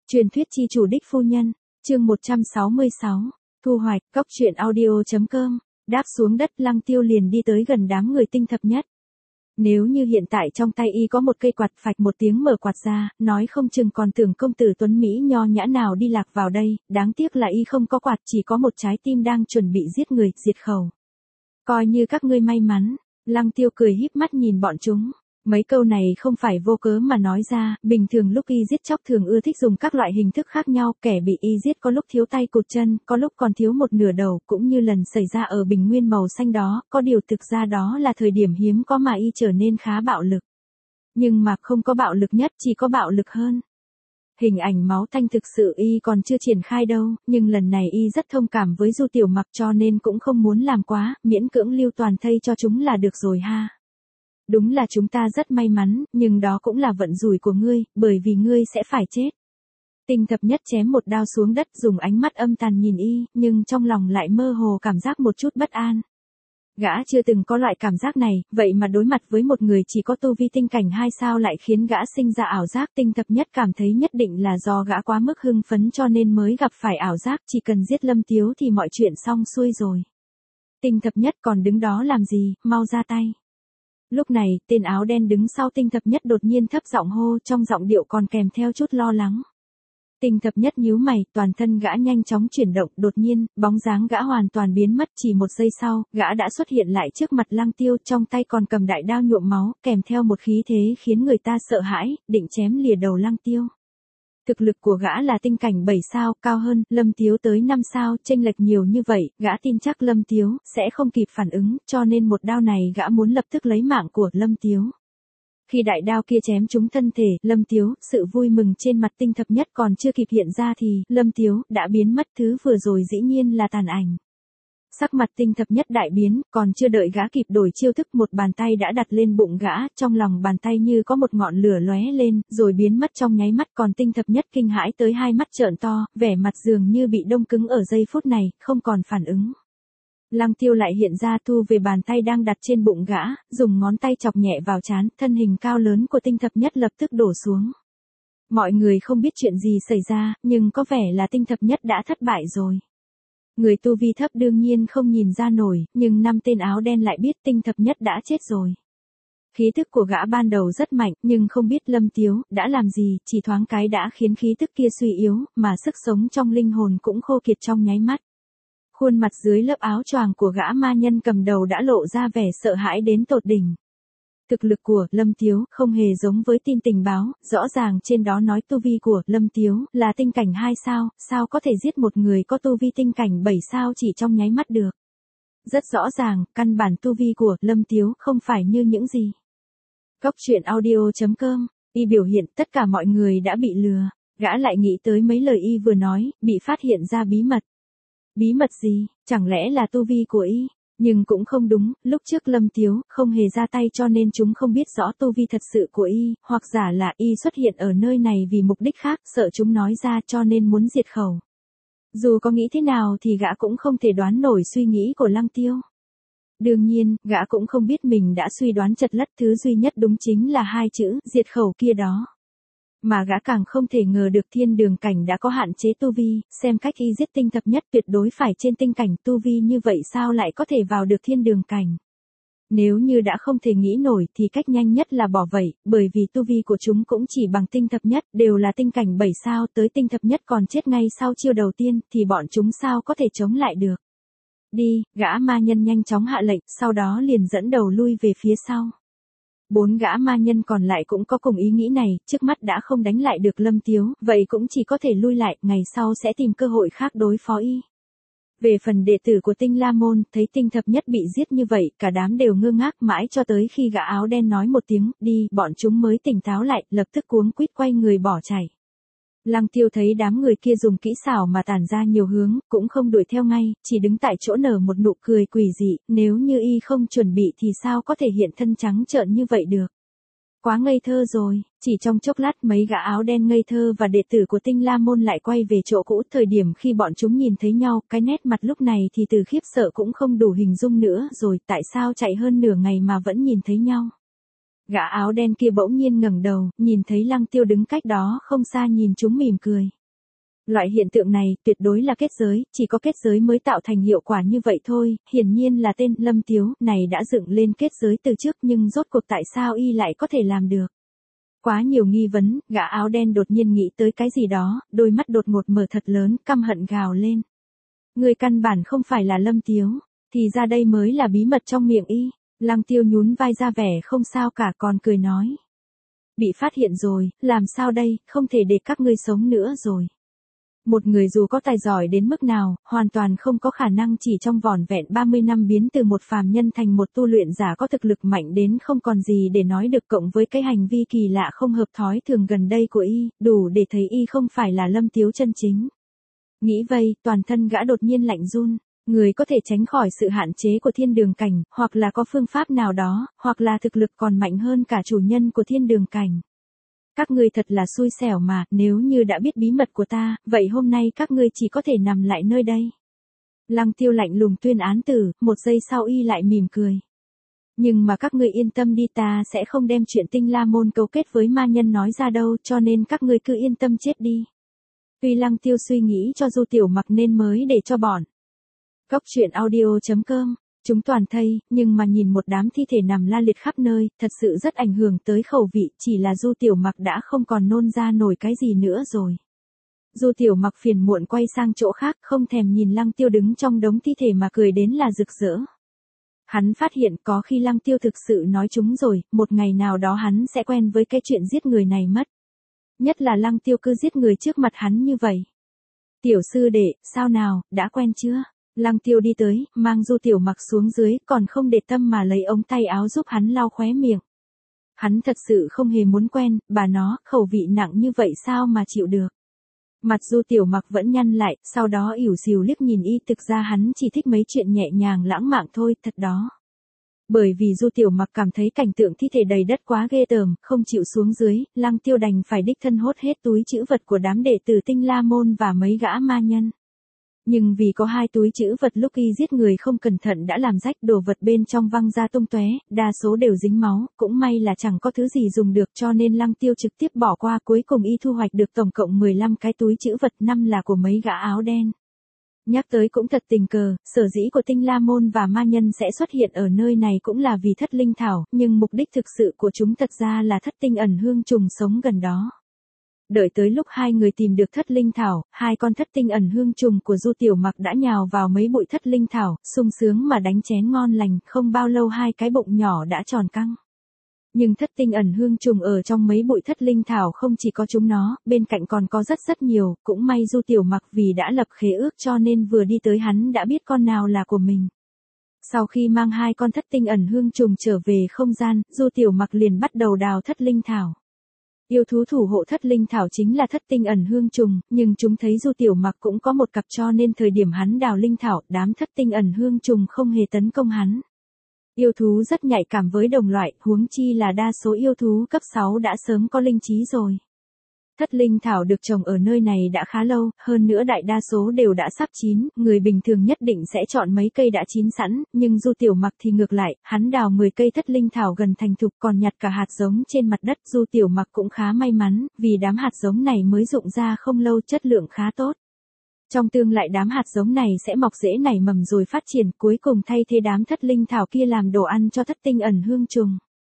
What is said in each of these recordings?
Truyền thuyết chi chủ đích phu nhân, chương 166, thu hoạch, cóc truyện audio.com, đáp xuống đất Lăng Tiêu liền đi tới gần đám người tinh thập nhất. Nếu như hiện tại trong tay y có một cây quạt phạch một tiếng mở quạt ra, nói không chừng còn tưởng công tử tuấn Mỹ nho nhã nào đi lạc vào đây, đáng tiếc là y không có quạt chỉ có một trái tim đang chuẩn bị giết người, diệt khẩu. Coi như các ngươi may mắn, Lăng Tiêu cười híp mắt nhìn bọn chúng. Mấy câu này không phải vô cớ mà nói ra, bình thường lúc y giết chóc thường ưa thích dùng các loại hình thức khác nhau, kẻ bị y giết có lúc thiếu tay cụt chân, có lúc còn thiếu một nửa đầu, cũng như lần xảy ra ở bình nguyên màu xanh đó, có điều thực ra đó là thời điểm hiếm có mà y trở nên khá bạo lực. Nhưng mà không có bạo lực nhất, chỉ có bạo lực hơn. Hình ảnh máu tanh thực sự y còn chưa triển khai đâu, nhưng lần này y rất thông cảm với Du Tiểu Mặc cho nên cũng không muốn làm quá, miễn cưỡng lưu toàn thây cho chúng là được rồi ha. Đúng là chúng ta rất may mắn, nhưng đó cũng là vận rủi của ngươi, bởi vì ngươi sẽ phải chết. Tinh thập nhất chém một đao xuống đất dùng ánh mắt âm tàn nhìn y, nhưng trong lòng lại mơ hồ cảm giác một chút bất an. Gã chưa từng có loại cảm giác này, vậy mà đối mặt với một người chỉ có tu vi tinh cảnh 2 sao lại khiến gã sinh ra ảo giác. Tinh thập nhất cảm thấy nhất định là do gã quá mức hưng phấn cho nên mới gặp phải ảo giác, chỉ cần giết Lâm Tiếu thì mọi chuyện xong xuôi rồi. Tinh thập nhất còn đứng đó làm gì, mau ra tay. Lúc này, tên áo đen đứng sau tinh thập nhất đột nhiên thấp giọng hô, trong giọng điệu còn kèm theo chút lo lắng. Tinh thập nhất nhíu mày, toàn thân gã nhanh chóng chuyển động, đột nhiên, bóng dáng gã hoàn toàn biến mất, chỉ một giây sau, gã đã xuất hiện lại trước mặt Lăng Tiêu, trong tay còn cầm đại đao nhuộm máu, kèm theo một khí thế khiến người ta sợ hãi, định chém lìa đầu Lăng Tiêu. Thực lực của gã là tinh cảnh 7 sao, cao hơn Lâm Tiếu tới 5 sao, chênh lệch nhiều như vậy, gã tin chắc Lâm Tiếu sẽ không kịp phản ứng, cho nên một đao này gã muốn lập tức lấy mạng của Lâm Tiếu. Khi đại đao kia chém trúng thân thể Lâm Tiếu, sự vui mừng trên mặt tinh thập nhất còn chưa kịp hiện ra thì Lâm Tiếu đã biến mất, thứ vừa rồi dĩ nhiên là tàn ảnh. Sắc mặt tinh thập nhất đại biến, còn chưa đợi gã kịp đổi chiêu thức một bàn tay đã đặt lên bụng gã, trong lòng bàn tay như có một ngọn lửa lóe lên, rồi biến mất trong nháy mắt, còn tinh thập nhất kinh hãi tới hai mắt trợn to, vẻ mặt dường như bị đông cứng ở giây phút này, không còn phản ứng. Lăng Tiêu lại hiện ra thu về bàn tay đang đặt trên bụng gã, dùng ngón tay chọc nhẹ vào trán, thân hình cao lớn của tinh thập nhất lập tức đổ xuống. Mọi người không biết chuyện gì xảy ra, nhưng có vẻ là tinh thập nhất đã thất bại rồi. Người tu vi thấp đương nhiên không nhìn ra nổi, nhưng 5 tên áo đen lại biết tinh thập nhất đã chết rồi. Khí tức của gã ban đầu rất mạnh, nhưng không biết Lâm Tiếu đã làm gì, chỉ thoáng cái đã khiến khí tức kia suy yếu, mà sức sống trong linh hồn cũng khô kiệt trong nháy mắt. Khuôn mặt dưới lớp áo choàng của gã ma nhân cầm đầu đã lộ ra vẻ sợ hãi đến tột đỉnh. Thực lực của Lâm Tiếu không hề giống với tin tình báo, rõ ràng trên đó nói tu vi của Lâm Tiếu là tinh cảnh 2 sao, sao có thể giết một người có tu vi tinh cảnh 7 sao chỉ trong nháy mắt được. Rất rõ ràng, căn bản tu vi của Lâm Tiếu không phải như những gì. Cóc truyện audio.com, y biểu hiện tất cả mọi người đã bị lừa, gã lại nghĩ tới mấy lời y vừa nói, bị phát hiện ra bí mật. Bí mật gì, chẳng lẽ là tu vi của y? Nhưng cũng không đúng, lúc trước Lâm Tiếu không hề ra tay cho nên chúng không biết rõ tu vi thật sự của y, hoặc giả là y xuất hiện ở nơi này vì mục đích khác, sợ chúng nói ra cho nên muốn diệt khẩu. Dù có nghĩ thế nào thì gã cũng không thể đoán nổi suy nghĩ của Lăng Tiêu. Đương nhiên, gã cũng không biết mình đã suy đoán chật lất, thứ duy nhất đúng chính là 2 chữ, diệt khẩu kia đó. Mà gã càng không thể ngờ được thiên đường cảnh đã có hạn chế tu vi, xem cách y giết tinh thập nhất tuyệt đối phải trên tinh cảnh, tu vi như vậy sao lại có thể vào được thiên đường cảnh. Nếu như đã không thể nghĩ nổi thì cách nhanh nhất là bỏ vậy, bởi vì tu vi của chúng cũng chỉ bằng tinh thập nhất, đều là tinh cảnh 7 sao, tới tinh thập nhất còn chết ngay sau chiêu đầu tiên, thì bọn chúng sao có thể chống lại được. Đi, gã ma nhân nhanh chóng hạ lệnh, sau đó liền dẫn đầu lui về phía sau. 4 gã ma nhân còn lại cũng có cùng ý nghĩ này, trước mắt đã không đánh lại được Lâm Tiếu, vậy cũng chỉ có thể lui lại, ngày sau sẽ tìm cơ hội khác đối phó y. Về phần đệ tử của Tinh La Môn, thấy tinh thập nhất bị giết như vậy, cả đám đều ngơ ngác mãi cho tới khi gã áo đen nói một tiếng, đi, bọn chúng mới tỉnh táo lại, lập tức cuống quýt quay người bỏ chạy. Lăng Tiêu thấy đám người kia dùng kỹ xảo mà tản ra nhiều hướng, cũng không đuổi theo ngay, chỉ đứng tại chỗ nở một nụ cười quỷ dị, nếu như y không chuẩn bị thì sao có thể hiện thân trắng trợn như vậy được. Quá ngây thơ rồi, chỉ trong chốc lát mấy gã áo đen ngây thơ và đệ tử của Tinh La Môn lại quay về chỗ cũ, thời điểm khi bọn chúng nhìn thấy nhau, cái nét mặt lúc này thì từ khiếp sợ cũng không đủ hình dung nữa rồi, tại sao chạy hơn nửa ngày mà vẫn nhìn thấy nhau. Gã áo đen kia bỗng nhiên ngẩng đầu, nhìn thấy Lăng Tiêu đứng cách đó không xa nhìn chúng mỉm cười. Loại hiện tượng này tuyệt đối là kết giới, chỉ có kết giới mới tạo thành hiệu quả như vậy thôi, hiển nhiên là tên Lâm Tiếu này đã dựng lên kết giới từ trước nhưng rốt cuộc tại sao y lại có thể làm được. Quá nhiều nghi vấn, gã áo đen đột nhiên nghĩ tới cái gì đó, đôi mắt đột ngột mở thật lớn, căm hận gào lên. Người căn bản không phải là Lâm Tiếu, thì ra đây mới là bí mật trong miệng y. Lăng Tiêu nhún vai ra vẻ không sao cả còn cười nói. Bị phát hiện rồi, làm sao đây, không thể để các ngươi sống nữa rồi. Một người dù có tài giỏi đến mức nào, hoàn toàn không có khả năng chỉ trong vỏn vẹn 30 năm biến từ một phàm nhân thành một tu luyện giả có thực lực mạnh đến không còn gì để nói được, cộng với cái hành vi kỳ lạ không hợp thói thường gần đây của y, đủ để thấy y không phải là Lâm Tiếu chân chính. Nghĩ vây, toàn thân gã đột nhiên lạnh run. Người có thể tránh khỏi sự hạn chế của thiên đường cảnh, hoặc là có phương pháp nào đó, hoặc là thực lực còn mạnh hơn cả chủ nhân của thiên đường cảnh. Các ngươi thật là xui xẻo mà, nếu như đã biết bí mật của ta, vậy hôm nay các ngươi chỉ có thể nằm lại nơi đây. Lăng Tiêu lạnh lùng tuyên án tử, một giây sau y lại mỉm cười. Nhưng mà các ngươi yên tâm đi, ta sẽ không đem chuyện Tinh La Môn cấu kết với ma nhân nói ra đâu, cho nên các ngươi cứ yên tâm chết đi. Tuy Lăng Tiêu suy nghĩ cho Du Tiểu Mặc nên mới để cho bọn Cốc truyện audio.com, chúng toàn thây, nhưng mà nhìn một đám thi thể nằm la liệt khắp nơi, thật sự rất ảnh hưởng tới khẩu vị, chỉ là Du Tiểu Mặc đã không còn nôn ra nổi cái gì nữa rồi. Du Tiểu Mặc phiền muộn quay sang chỗ khác, không thèm nhìn Lăng Tiêu đứng trong đống thi thể mà cười đến là rực rỡ. Hắn phát hiện có khi Lăng Tiêu thực sự nói chúng rồi, một ngày nào đó hắn sẽ quen với cái chuyện giết người này mất. Nhất là Lăng Tiêu cứ giết người trước mặt hắn như vậy. Tiểu sư đệ, sao nào, đã quen chưa? Lăng Tiêu đi tới, mang Du Tiểu Mặc xuống dưới, còn không để tâm mà lấy ống tay áo giúp hắn lau khóe miệng. Hắn thật sự không hề muốn quen, bà nó, khẩu vị nặng như vậy sao mà chịu được. Mặt Du Tiểu Mặc vẫn nhăn lại, sau đó ỉu xìu liếc nhìn y, thực ra hắn chỉ thích mấy chuyện nhẹ nhàng lãng mạn thôi, thật đó. Bởi vì Du Tiểu Mặc cảm thấy cảnh tượng thi thể đầy đất quá ghê tởm, không chịu xuống dưới, Lăng Tiêu đành phải đích thân hốt hết túi trữ vật của đám đệ tử Tinh La Môn và mấy gã ma nhân. Nhưng vì có 2 túi trữ vật lúc y giết người không cẩn thận đã làm rách, đồ vật bên trong văng ra tung tóe, đa số đều dính máu, cũng may là chẳng có thứ gì dùng được cho nên Lăng Tiêu trực tiếp bỏ qua, cuối cùng y thu hoạch được tổng cộng 15 cái túi trữ vật, 5 là của mấy gã áo đen. Nhắc tới cũng thật tình cờ, sở dĩ của Tinh La Môn và ma nhân sẽ xuất hiện ở nơi này cũng là vì thất linh thảo, nhưng mục đích thực sự của chúng thật ra là thất tinh ẩn hương trùng sống gần đó. Đợi tới lúc 2 người tìm được thất linh thảo, 2 con thất tinh ẩn hương trùng của Du Tiểu Mặc đã nhào vào mấy bụi thất linh thảo, sung sướng mà đánh chén ngon lành, không bao lâu 2 cái bụng nhỏ đã tròn căng. Nhưng thất tinh ẩn hương trùng ở trong mấy bụi thất linh thảo không chỉ có chúng nó, bên cạnh còn có rất nhiều, cũng may Du Tiểu Mặc vì đã lập khế ước cho nên vừa đi tới hắn đã biết con nào là của mình. Sau khi mang 2 con thất tinh ẩn hương trùng trở về không gian, Du Tiểu Mặc liền bắt đầu đào thất linh thảo. Yêu thú thủ hộ thất linh thảo chính là thất tinh ẩn hương trùng, nhưng chúng thấy Du Tiểu Mặc cũng có một cặp cho nên thời điểm hắn đào linh thảo, đám thất tinh ẩn hương trùng không hề tấn công hắn. Yêu thú rất nhạy cảm với đồng loại, huống chi là đa số yêu thú cấp 6 đã sớm có linh trí rồi. Thất linh thảo được trồng ở nơi này đã khá lâu, hơn nữa đại đa số đều đã sắp chín, người bình thường nhất định sẽ chọn mấy cây đã chín sẵn, nhưng Du Tiểu Mặc thì ngược lại, hắn đào 10 cây thất linh thảo gần thành thục còn nhặt cả hạt giống trên mặt đất. Du Tiểu Mặc cũng khá may mắn, vì đám hạt giống này mới rụng ra không lâu, chất lượng khá tốt. Trong tương lai đám hạt giống này sẽ mọc rễ nảy mầm rồi phát triển, cuối cùng thay thế đám thất linh thảo kia làm đồ ăn cho thất tinh ẩn hương trùng.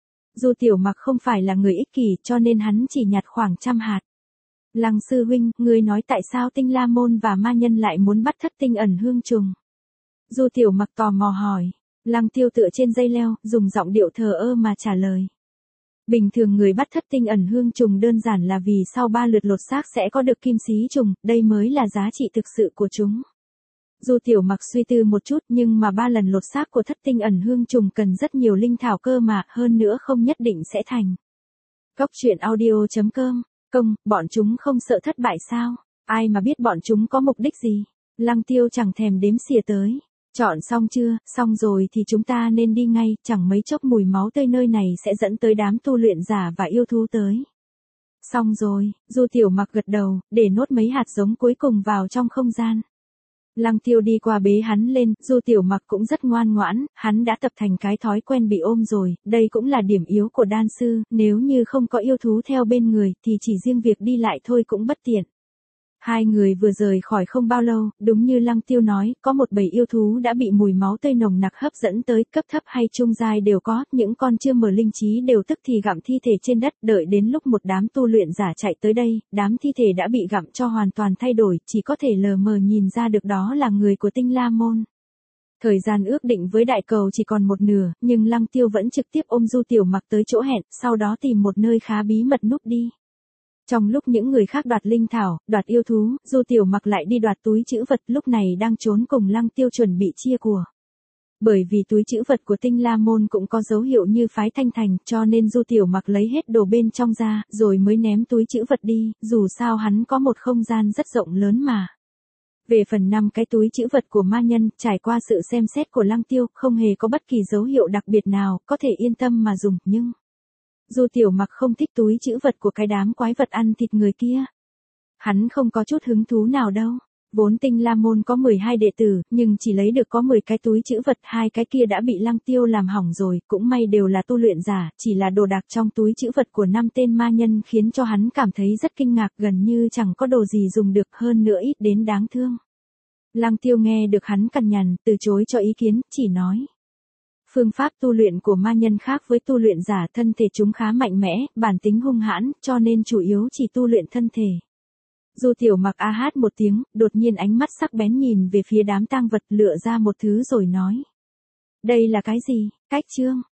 Du Tiểu Mặc không phải là người ích kỷ cho nên hắn chỉ nhặt khoảng 100 hạt. Lăng sư huynh, ngươi nói tại sao Tinh La Môn và ma nhân lại muốn bắt thất tinh ẩn hương trùng? Du Tiểu Mặc tò mò hỏi. Lăng Tiêu tựa trên dây leo, dùng giọng điệu thờ ơ mà trả lời. Bình thường người bắt thất tinh ẩn hương trùng đơn giản là vì sau 3 lượt lột xác sẽ có được kim xí trùng, đây mới là giá trị thực sự của chúng. Du Tiểu Mặc suy tư một chút, nhưng mà 3 lần lột xác của thất tinh ẩn hương trùng cần rất nhiều linh thảo cơ mà, hơn nữa không nhất định sẽ thành. Cốc truyện audio.com, bọn chúng không sợ thất bại sao? Ai mà biết bọn chúng có mục đích gì? Lăng Tiêu chẳng thèm đếm xỉa tới. Chọn xong chưa? Xong rồi thì chúng ta nên đi ngay, chẳng mấy chốc mùi máu tươi nơi này sẽ dẫn tới đám tu luyện giả và yêu thú tới. Xong rồi, Du Tiểu Mặc gật đầu, để nốt mấy hạt giống cuối cùng vào trong không gian. Lăng Tiêu đi qua bế hắn lên, Du Tiểu Mặc cũng rất ngoan ngoãn, hắn đã tập thành cái thói quen bị ôm rồi, đây cũng là điểm yếu của đan sư, nếu như không có yêu thú theo bên người thì chỉ riêng việc đi lại thôi cũng bất tiện. Hai người vừa rời khỏi không bao lâu, đúng như Lăng Tiêu nói, có một bầy yêu thú đã bị mùi máu tươi nồng nặc hấp dẫn tới, cấp thấp hay trung giai đều có, những con chưa mở linh trí đều tức thì gặm thi thể trên đất, đợi đến lúc một đám tu luyện giả chạy tới đây, đám thi thể đã bị gặm cho hoàn toàn thay đổi, chỉ có thể lờ mờ nhìn ra được đó là người của Tinh La Môn. Thời gian ước định với đại cầu chỉ còn một nửa, nhưng Lăng Tiêu vẫn trực tiếp ôm Du Tiểu Mặc tới chỗ hẹn, sau đó tìm một nơi khá bí mật núp đi. Trong lúc những người khác đoạt linh thảo, đoạt yêu thú, Du Tiểu Mặc lại đi đoạt túi trữ vật, lúc này đang trốn cùng Lăng Tiêu chuẩn bị chia của. Bởi vì túi trữ vật của Tinh La Môn cũng có dấu hiệu như phái Thanh Thành, cho nên Du Tiểu Mặc lấy hết đồ bên trong ra, rồi mới ném túi trữ vật đi, dù sao hắn có một không gian rất rộng lớn mà. Về phần 5 cái túi trữ vật của ma nhân, trải qua sự xem xét của Lăng Tiêu, không hề có bất kỳ dấu hiệu đặc biệt nào, có thể yên tâm mà dùng, nhưng Du Tiểu Mặc không thích túi trữ vật của cái đám quái vật ăn thịt người kia. Hắn không có chút hứng thú nào đâu. Vốn Tinh La Môn có 12 đệ tử, nhưng chỉ lấy được có 10 cái túi trữ vật, 2 cái kia đã bị Lăng Tiêu làm hỏng rồi, cũng may đều là tu luyện giả, chỉ là đồ đạc trong túi trữ vật của 5 tên ma nhân khiến cho hắn cảm thấy rất kinh ngạc, gần như chẳng có đồ gì dùng được, hơn nữa ít đến đáng thương. Lăng Tiêu nghe được hắn cằn nhằn, từ chối cho ý kiến, chỉ nói. Phương pháp tu luyện của ma nhân khác với tu luyện giả, thân thể chúng khá mạnh mẽ, bản tính hung hãn, cho nên chủ yếu chỉ tu luyện thân thể. Du Tiểu Mặc a hát một tiếng, đột nhiên ánh mắt sắc bén nhìn về phía đám tang vật, lựa ra một thứ rồi nói. Đây là cái gì? Cách chương.